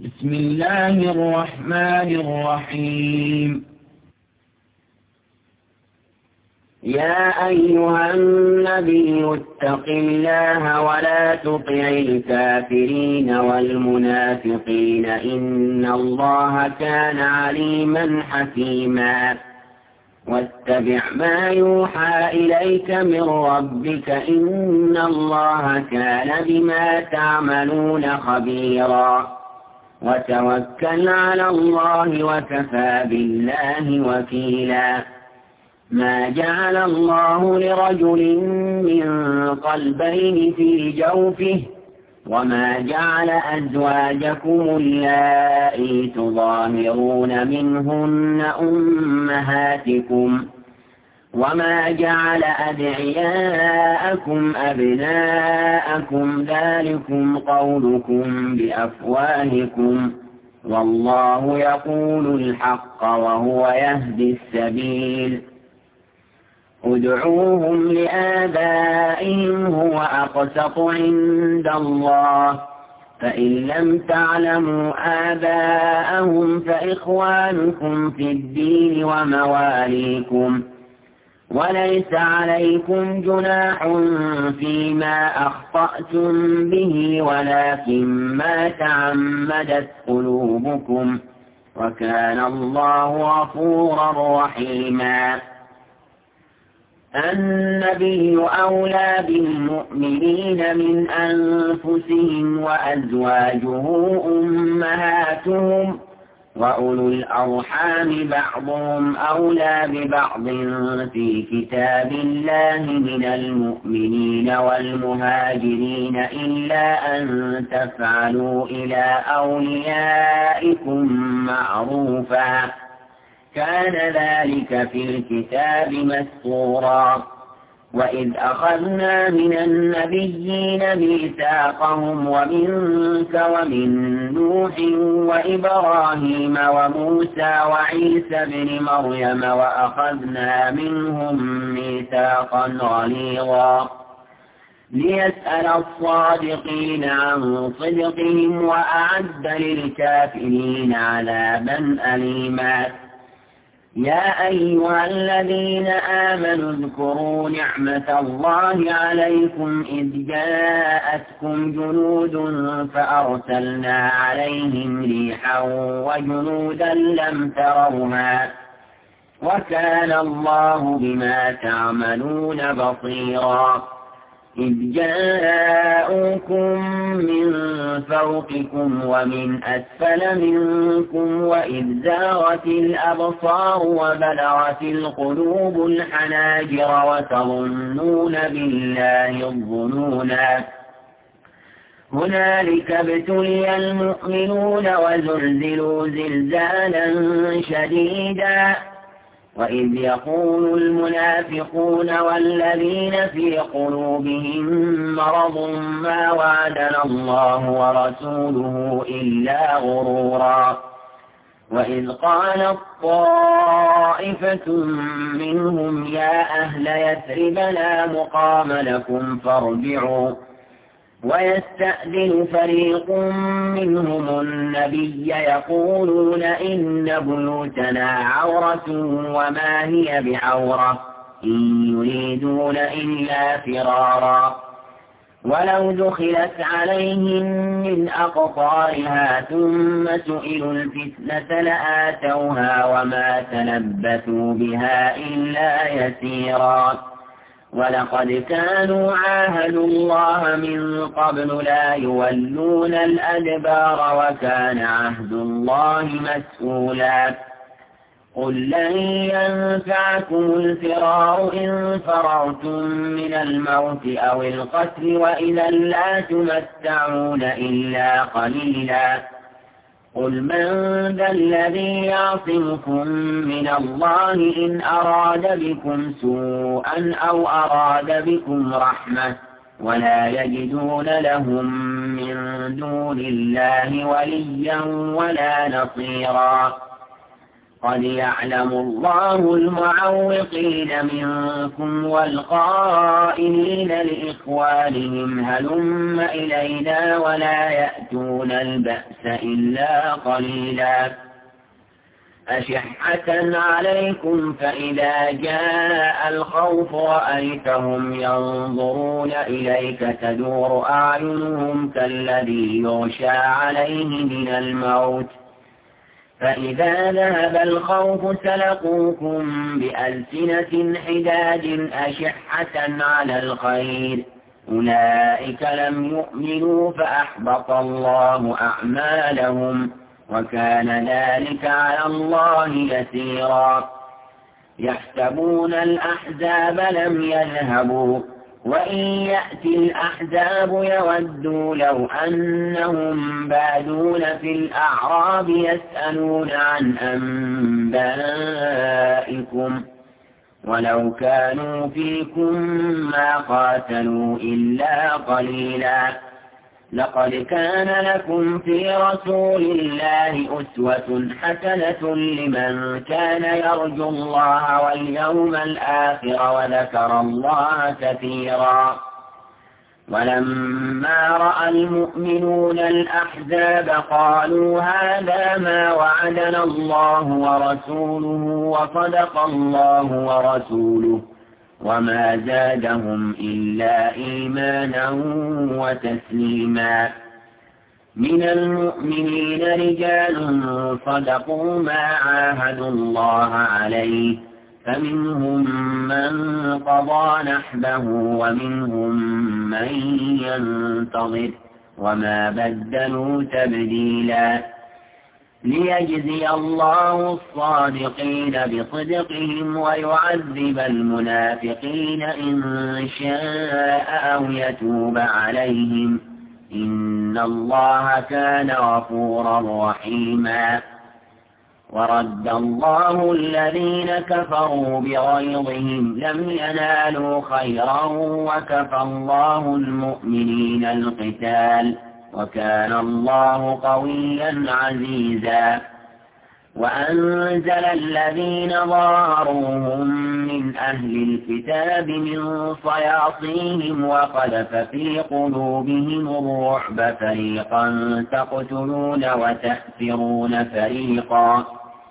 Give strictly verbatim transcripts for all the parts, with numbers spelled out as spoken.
بسم الله الرحمن الرحيم. يا أيها النبي اتق الله ولا تطع الكافرين والمنافقين إن الله كان عليما حكيما. واتبع ما يوحى إليك من ربك إن الله كان بما تعملون خبيرا. وتوكل على الله وكفى بالله وكيلا. ما جعل الله لرجل من قلبين في جوفه وما جعل أزواجكم اللائي تظاهرون منهن أمهاتكم وما جعل أدعياءكم أبناءكم ذلكم قولكم بأفواهكم والله يقول الحق وهو يهدي السبيل. ادعوهم لآبائهم هو أقسط عند الله فإن لم تعلموا آباءهم فإخوانكم في الدين ومواليكم وليس عليكم جناح فيما أخطأتم به ولكن ما تعمدت قلوبكم وكان الله غفورا رحيما. النبي أولى بالمؤمنين من أنفسهم وأزواجه أمهاتهم وأولو الأرحام بعضهم أولى ببعض في كتاب الله من المؤمنين والمهاجرين إلا أن تفعلوا إلى أوليائكم معروفا كان ذلك في الكتاب مسطورا. وإذ أخذنا من النبيين ميثاقهم ومنك ومن نوح وإبراهيم وموسى وعيسى بن مريم وأخذنا منهم ميثاقا غليظا ليسأل الصادقين عن صدقهم وأعد للكافرين عذابا أليما. يا أيها الذين آمنوا اذكروا نعمة الله عليكم إذ جاءتكم جنود فأرسلنا عليهم ريحا وجنودا لم تروها وكان الله بما تعملون بصيرا. إذ جاءوكم من فوقكم ومن أسفل منكم وإذ زاغت الأبصار وبلغت القلوب الحناجر وتظنون بالله الظنونا. هنالك ابتلي المؤمنون وزلزلوا زلزالا شديدا. وإذ يقول المنافقون والذين في قلوبهم مرض ما وعدنا الله ورسوله إلا غرورا. وإذ قالت طائفة منهم يا أهل يثرب لا مقام لكم فارجعوا ويستأذن فريق منهم النبي يقولون إن بيوتنا عورة وما هي بعورة إن يريدون إلا فرارا. ولو دخلت عليهم من أقطارها ثم سئلوا الفتنة لآتوها وما تلبثوا بها إلا يسيرا. ولقد كانوا عاهدوا الله من قبل لا يولون الأدبار وكان عهد الله مسؤولا. قل لن ينفعكم الفرار إن فررتم من الموت أو القتل وإذا لا تمتعون إلا قليلا. قل من ذا الذي يعصمكم من الله إن أراد بكم سوءا أو أراد بكم رحمة ولا يجدون لهم من دون الله وليا ولا نصيرا. قد يعلم الله المعوقين منكم والقائلين لإخوانهم هلم إلينا ولا يأتون البأس إلا قليلا أشحة عليكم فإذا جاء الخوف رأيتهم ينظرون إليك تدور أعينهم كالذي يغشى عليه من الموت فإذا ذهب الخوف سلقوكم بألسنة حداد أشحة على الخير أولئك لم يؤمنوا فأحبط الله أعمالهم وكان ذلك على الله يسيرا يحسبون الأحزاب لم يذهبوا وإن يأتي الأحزاب يودوا لو أنهم بادون في الأعراب يسألون عن أنبائكم ولو كانوا فيكم ما قاتلوا إلا قليلا لقد كان لكم في رسول الله أسوة حسنة لمن كان يرجو الله واليوم الآخر وذكر الله كثيرا ولما رأى المؤمنون الأحزاب قالوا هذا ما وعدنا الله ورسوله وصدق الله ورسوله وما زادهم إلا إيمانا وتسليما من المؤمنين رجال صدقوا ما عاهدوا الله عليه فمنهم من قضى نحبه ومنهم من ينتظر وما بدلوا تبديلا ليجزي الله الصادقين بصدقهم ويعذب المنافقين إن شاء أو يتوب عليهم إن الله كان غفورا رحيما ورد الله الذين كفروا بغيظهم لم ينالوا خيرا وكفى الله المؤمنين القتال وكان الله قويا عزيزا وأنزل الذين ظاهروهم من أهل الكتاب من صياصيهم وقذف في قلوبهم الرعب فريقا تقتلون وتأسرون فريقا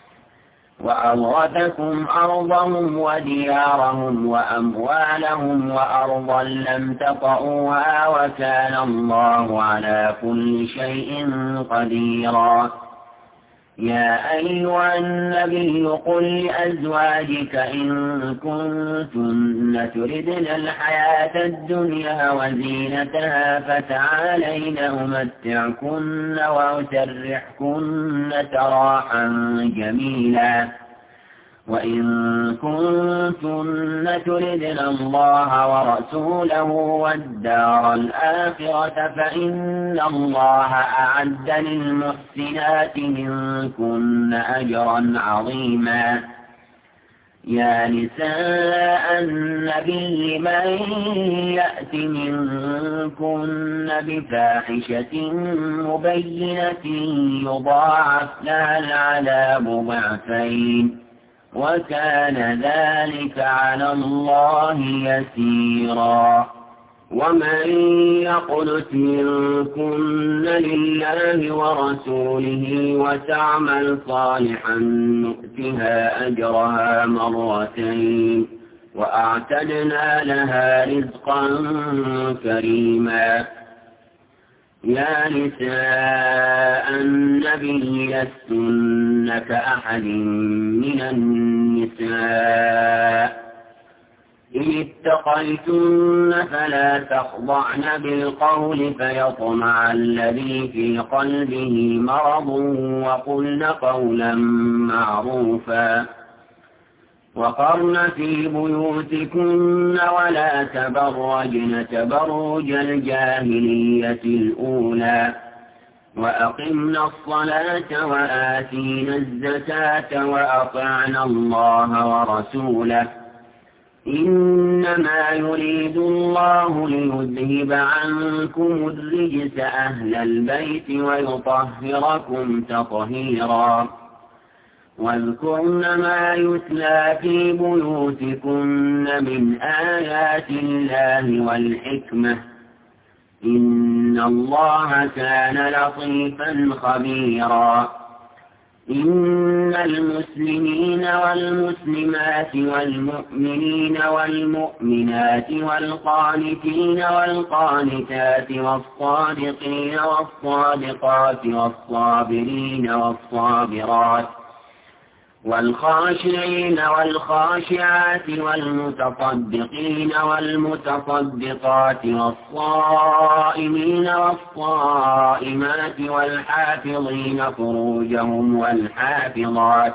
وأورثكم أرضهم وديارهم وأموالهم وأرضا لم تطئوها وكان الله على كل شيء قديرا يا أيها النبي قل لأزواجك إن كنتن تردن الحياة الدنيا وزينتها فتعالين أمتعكن وأسرحكن سراحا جميلا وإن كنتن تردن الله ورسوله والدار الآخرة فإن الله أعد للمحسنات منكن أجرا عظيما يا نساء النبي من يأت منكن بفاحشة مبينة يضاعف لها العذاب ضعفين وكان ذلك على الله يسيرا ومن يقنت منكن لله ورسوله وتعمل صالحا نؤتها أجرها مرتين وأعتدنا لها رزقا كريما يا نساء النبي لستن كأحد من النساء إن اتقيتن فلا تخضعن بالقول فيطمع الذي في قلبه مرض وقلن قولا معروفا وقرن في بيوتكن ولا تبرجن تبرج الجاهلية الأولى وأقمنا الصلاة وآتينا الزكاة وأطعنا الله ورسوله إنما يريد الله ليذهب عنكم الرجس أهل البيت ويطهركم تطهيرا واذكرن ما يتلى في بيوتكن من آيات الله والحكمة إن الله كان لطيفا خبيرا إن المسلمين والمسلمات والمؤمنين والمؤمنات والقانتين والقانتات والصادقين والصادقات والصابرين والصابرات والخاشعين والخاشعات والمتصدقين والمتصدقات والصائمين والصائمات والحافظين فروجهم والحافظات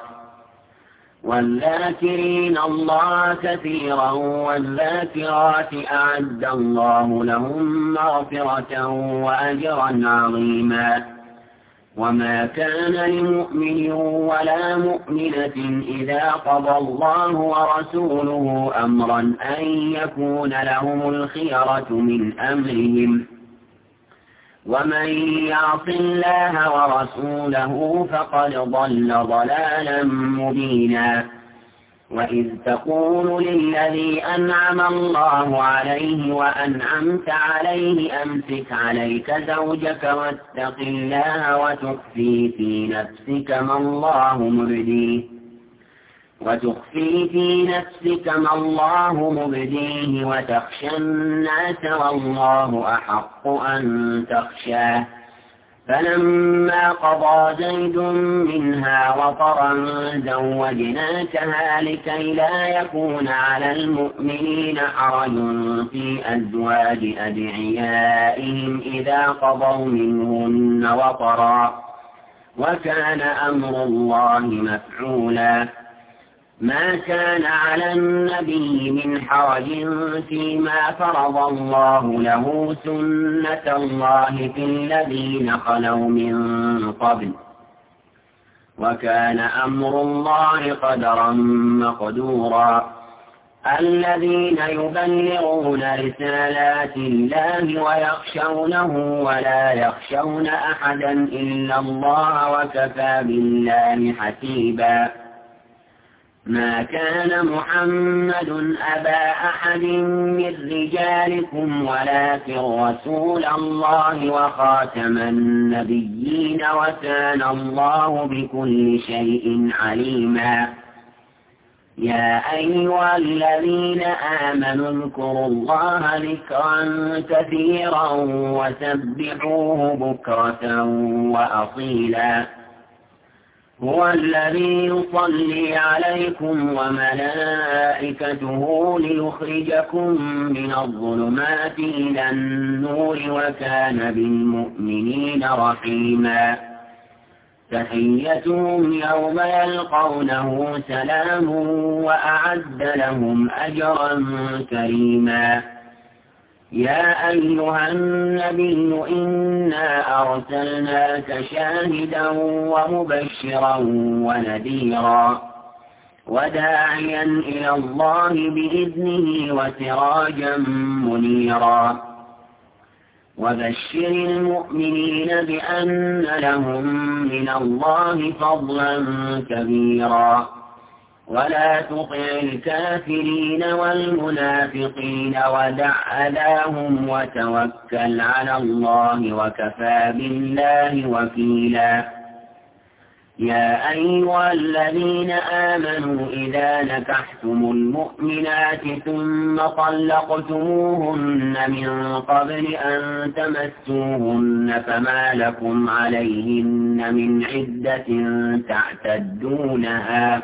والذاكرين الله كثيرا والذاكرات أعد الله لهم مغفرة وأجرا عظيما وما كان لمؤمن ولا مؤمنة إذا قضى الله ورسوله أمرا أن يكون لهم الخيرة من أمرهم ومن يعص الله ورسوله فقد ضل ضلالا مبينا وإذ تقول للذي أنعم الله عليه وأنعمت عليه أمسك عليك زوجك واتق الله وتخفي في نفسك ما الله مبديه وتخفي في نفسك ما الله مبديه وتخشى الناس والله أحق أن تخشاه فلما قضى زيد منها وطرا زوجناكها لكي لا يكون على المؤمنين حرج في أزواج أدعيائهم إذا قضوا منهن وطرا وكان أمر الله مفعولا ما كان على النبي من حرج فيما فرض الله له سنة الله في الذين خلوا من قبل وكان أمر الله قدرا مقدورا الذين يبلغون رسالات الله ويخشونه ولا يخشون أحدا إلا الله وكفى بالله حسيبا ما كان محمد أبا أحد من رجالكم ولكن رسول الله وخاتم النبيين وكان الله بكل شيء عليما يا أيها الذين آمنوا اذكروا الله ذكرا كثيرا وسبحوه بكرة وأصيلا هو الذي يصلي عليكم وملائكته ليخرجكم من الظلمات إلى النور وكان بالمؤمنين رحيما تحيتهم يوم يلقونه سلام وأعد لهم أجرا كريما يا أيها النبي إنا أرسلناك شاهدا ومبشرا ونذيرا وداعيا إلى الله بإذنه وسراجا منيرا وبشر المؤمنين بأن لهم من الله فضلا كبيرا ولا تطع الكافرين والمنافقين ودع أذاهم وتوكل على الله وكفى بالله وكيلا يا أيها الذين آمنوا إذا نكحتم المؤمنات ثم طلقتموهن من قبل أن تمسوهن فما لكم عليهن من عدة تعتدونها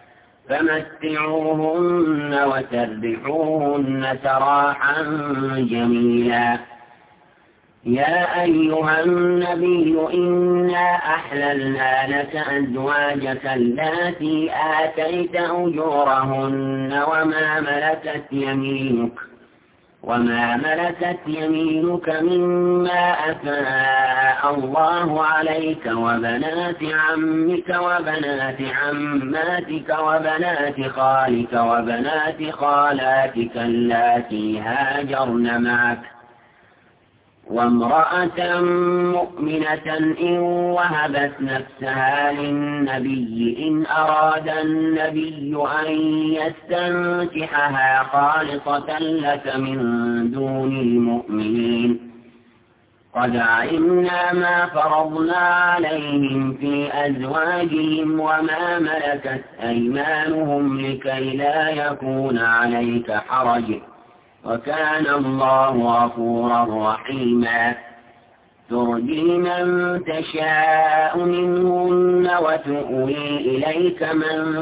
فمتعوهن وسرحوهن سراحا جميلا يا أيها النبي إنا أحللنا لك أزواجك اللاتي آتيت أجورهن وما ملكت يمينك وما ملكت يمينك مما أفاء الله عليك وبنات عمك وبنات عماتك وبنات خالك وبنات خالاتك اللاتي هاجرن معك وامرأة مؤمنة إن وهبت نفسها للنبي إن أراد النبي أن يستنكحها خالصة لك من دون المؤمنين قد علمنا ما فرضنا عليهم في أزواجهم وما ملكت أيمانهم لكي لا يكون عليك حرج وكان الله غفورا رحيما ترجي من تشاء منهن وتؤوي إليك من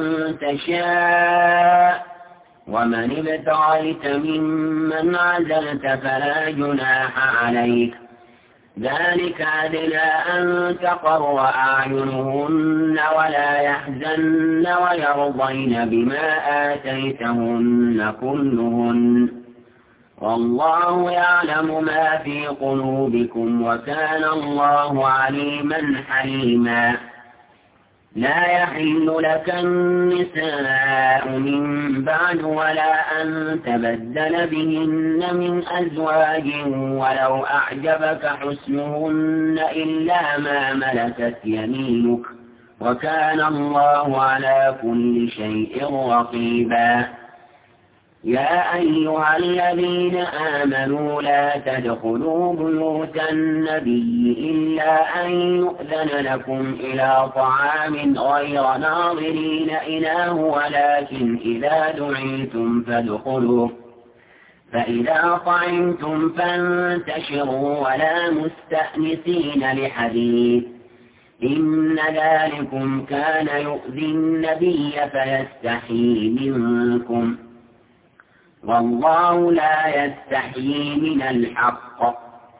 تشاء ومن ابتغيت ممن عزلت فلا جناح عليك ذلك أدنى أن تقر أعينهن ولا يحزن ويرضين بما آتيتهن كلهن والله يعلم ما في قلوبكم وكان الله عليما حليما لا يحل لك النساء من بعد ولا أن تبدل بهن من أزواج ولو أعجبك حسنهن إلا ما ملكت يمينك وكان الله على كل شيء رقيبا يا أيها الذين آمنوا لا تدخلوا بيوت النبي إلا أن يؤذن لكم إلى طعام غير ناظرين إناه ولكن إذا دعيتم فادخلوا فإذا طعمتم فانتشروا ولا مستأنسين لحديث إن ذلكم كان يؤذي النبي فيستحيي منكم والله لا يستحيي من الحق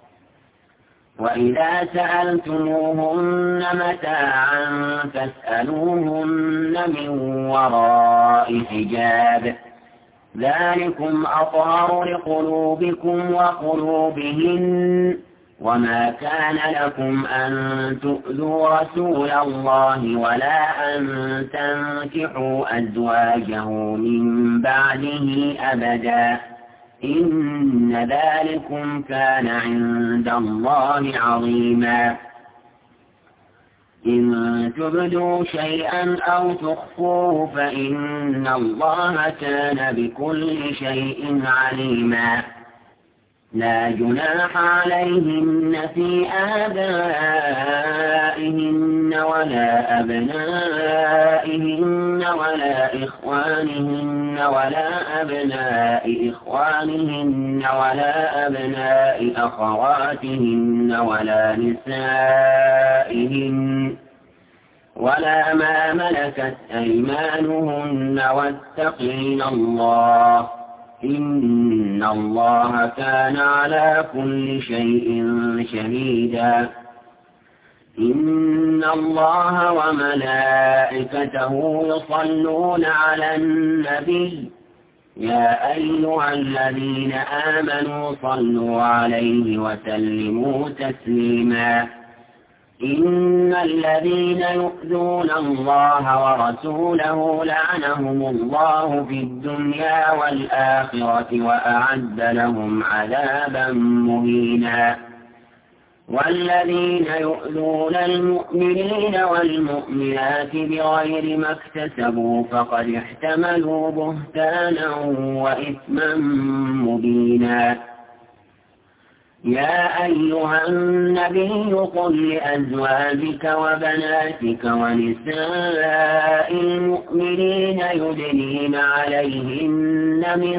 وإذا سألتموهن متاعا فاسألوهن من وراء حجاب ذلكم أطهر لقلوبكم وقلوبهن وما كان لكم أن تؤذوا رسول الله ولا أن تنكحوا أزواجه من بعده أبدا إن ذلكم كان عند الله عظيما إن تبدوا شيئا أو تخفوه فإن الله كان بكل شيء عليما لا جناح عليهن في آبائهن ولا أبنائهن ولا إخوانهن ولا أبناء إخوانهن ولا أبناء أخواتهن ولا نسائهن ولا ما ملكت أيمانهن واتقين الله إن الله كان على كل شيء شهيدا إن الله وملائكته يصلون على النبي يا أيها الذين آمنوا صلوا عليه وسلموا تسليما إن الذين يؤذون الله ورسوله لعنهم الله في الدنيا والآخرة وأعد لهم عذابا مهينا والذين يؤذون المؤمنين والمؤمنات بغير ما اكتسبوا فقد احتملوا بهتانا وإثما مبينا يا أيها النبي قل لأزواجك وبناتك ونساء المؤمنين يدنين عليهن من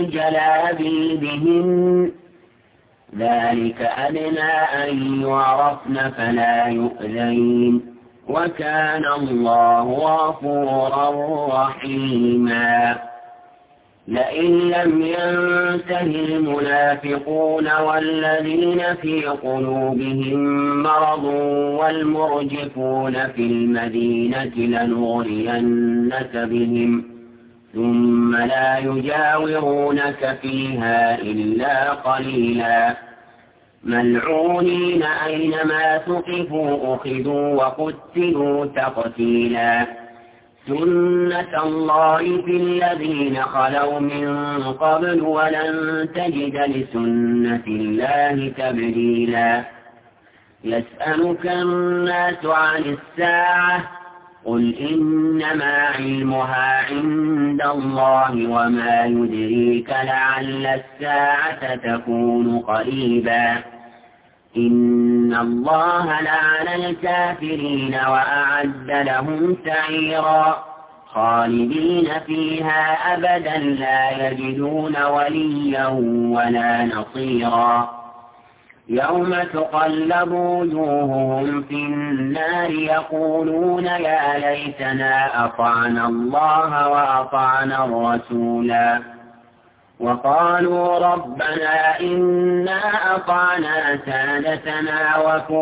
جلابيبهن ذلك أدنى أن يعرفن فلا يؤذين وكان الله غفورا رحيما لئن لم ينته المنافقون والذين في قلوبهم مرض والمرجفون في المدينة لنغرينك بهم ثم لا يجاورونك فيها إلا قليلا ملعونين أينما ثقفوا أخذوا وقتلوا تقتيلا سنة الله في الذين خلوا من قبل ولن تجد لسنة الله تبديلا يسألك الناس عن الساعة قل إنما علمها عند الله وما يدريك لعل الساعة تكون قريبا إن الله لعن الكافرين وأعد لهم سعيرا خالدين فيها أبدا لا يجدون وليا ولا نصيرا يوم تقلب وجوههم في النار يقولون يا ليتنا أطعنا الله وأطعنا الرسولا وقالوا ربنا إنا أطعنا سادتنا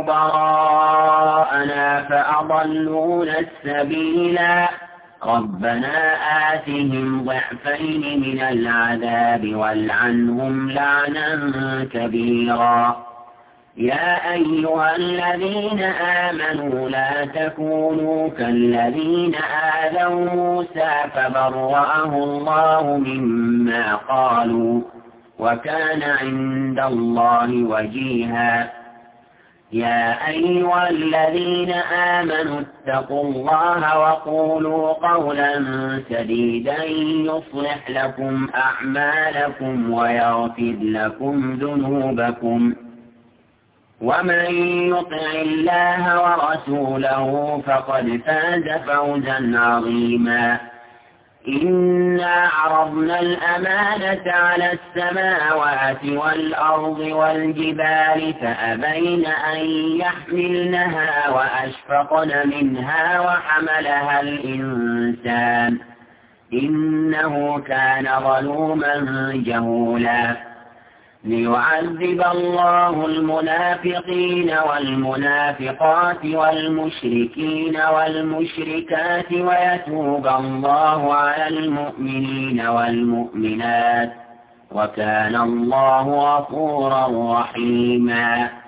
وكبراءنا فأضلونا السبيلا ربنا آتهم ضعفين من العذاب والعنهم لعنا كبيرا يا أيها الذين آمنوا لا تكونوا كالذين آذوا موسى فبرأه الله مما قالوا وكان عند الله وجيها يا أيها الذين آمنوا اتقوا الله وقولوا قولا سديدا يصلح لكم أعمالكم ويغفر لكم ذنوبكم ومن يطع الله ورسوله فقد فاز فوزا عظيما إنا عرضنا الأمانة على السماوات والأرض والجبال فأبين أن يحملنها وأشفقن منها وحملها الإنسان إنه كان ظلوما جهولا ليعذب الله المنافقين والمنافقات والمشركين والمشركات ويتوب الله على المؤمنين والمؤمنات وكان الله غفورا رحيما